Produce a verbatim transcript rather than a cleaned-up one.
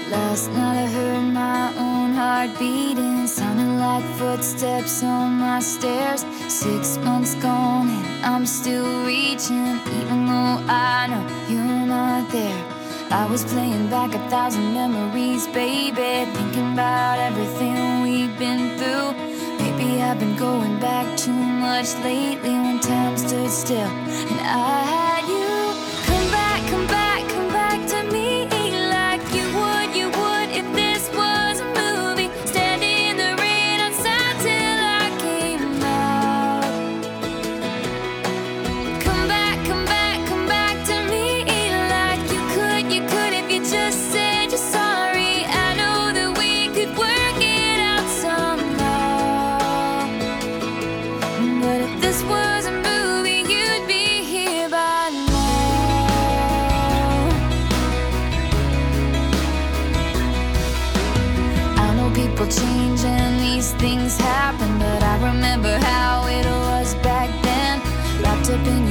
Last night I heard my own heart beating, sounding like footsteps on my stairs. Six months gone and I'm still reaching, even though I know you're not there. I was playing back a thousand memories, baby, thinking about everything we've been through. Maybe I've been going back too much lately when time stood still and I had you. Come back, come back, come back to me like you would, you would if this was a movie. Standing in the rain outside till I came out. Come back, come back, come back to me like you could, you could if you just said you're sorry. I know that we could work it out somehow. But if this was a movie, you'd be here by now. I know people change and these things happen, but I remember how it was back then. Wrapped up in